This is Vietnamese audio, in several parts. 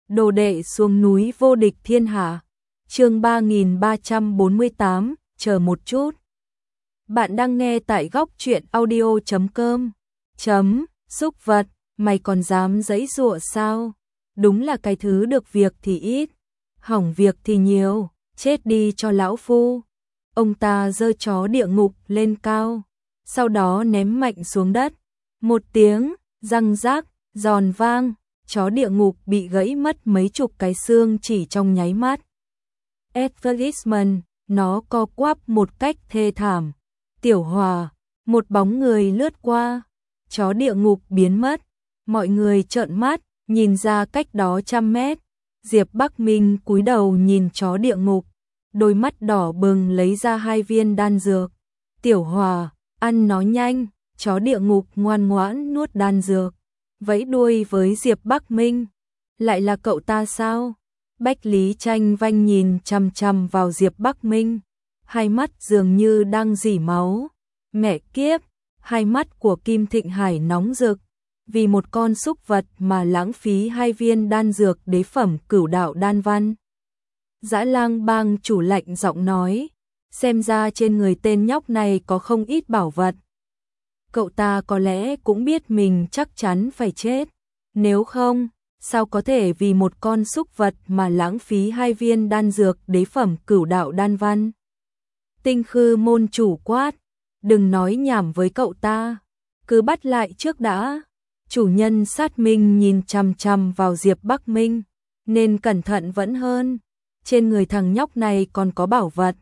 Đồ đệ xuống núi vô địch thiên hạ. Chương 3348, chờ một chút. Bạn đang nghe tại góc truyện audio.com. Súc vật, mày còn dám giãy giụa sao? Đúng là cái thứ được việc thì ít, hỏng việc thì nhiều, chết đi cho lão phu. Ông ta giơ chó địa ngục lên cao, sau đó ném mạnh xuống đất. Một tiếng răng rác, giòn vang, chó địa ngục bị gãy mất mấy chục cái xương chỉ trong nháy mắt. Advertisement, nó co quắp một cách thê thảm. Tiểu Hòa, một bóng người lướt qua, chó địa ngục biến mất. Mọi người trợn mắt, nhìn ra cách đó 100 mét. Diệp Bắc Minh cúi đầu nhìn chó địa ngục, đôi mắt đỏ bừng lấy ra 2 viên đan dược. Tiểu Hòa, ăn nó nhanh. Chó địa ngục ngoan ngoãn nuốt đan dược, vẫy đuôi với Diệp Bắc Minh. Lại là cậu ta sao? Bách Lý Tranh Vanh nhìn chằm chằm vào Diệp Bắc Minh, hai mắt dường như đang rỉ máu. Mẹ kiếp, hai mắt của Kim Thịnh Hải nóng rực, vì một con súc vật mà lãng phí 2 viên đan dược đế phẩm cửu đạo đan văn. Dã Lang Bang chủ lạnh giọng nói, xem ra trên người tên nhóc này có không ít bảo vật. Cậu ta có lẽ cũng biết mình chắc chắn phải chết, nếu không, sao có thể vì một con súc vật mà lãng phí 2 viên đan dược đế phẩm cửu đạo đan văn. Tinh Khư môn chủ quát, đừng nói nhảm với cậu ta, cứ bắt lại trước đã. Chủ nhân Sát Minh nhìn chằm chằm vào Diệp Bắc Minh, nên cẩn thận vẫn hơn, trên người thằng nhóc này còn có bảo vật.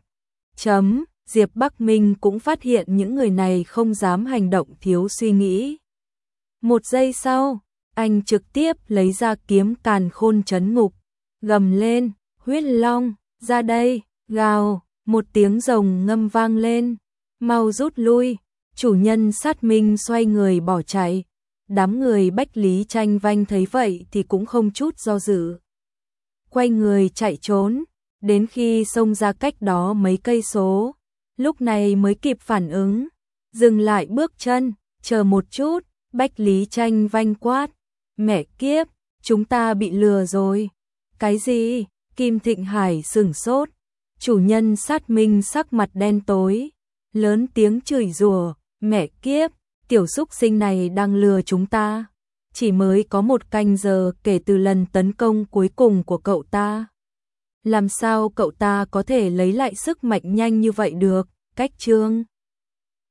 Diệp Bắc Minh cũng phát hiện những người này không dám hành động thiếu suy nghĩ. Một giây sau, anh trực tiếp lấy ra kiếm Càn Khôn Trấn Ngục, gầm lên, huyết long, ra đây, gào, một tiếng rồng ngâm vang lên, mau rút lui. Chủ nhân Sát Minh xoay người bỏ chạy, đám người Bách Lý Tranh Vanh thấy vậy thì cũng không chút do dự, quay người chạy trốn, đến khi xông ra cách đó mấy cây số. Lúc này mới kịp phản ứng, dừng lại bước chân, chờ một chút. Bách Lý Tranh Vanh quát, mẹ kiếp, chúng ta bị lừa rồi. Cái gì? Kim Thịnh Hải sửng sốt, chủ nhân Sát Minh sắc mặt đen tối, lớn tiếng chửi rủa, mẹ kiếp, tiểu súc sinh này đang lừa chúng ta. Chỉ mới có 1 canh giờ kể từ lần tấn công cuối cùng của cậu ta, làm sao cậu ta có thể lấy lại sức mạnh nhanh như vậy được? Cách chương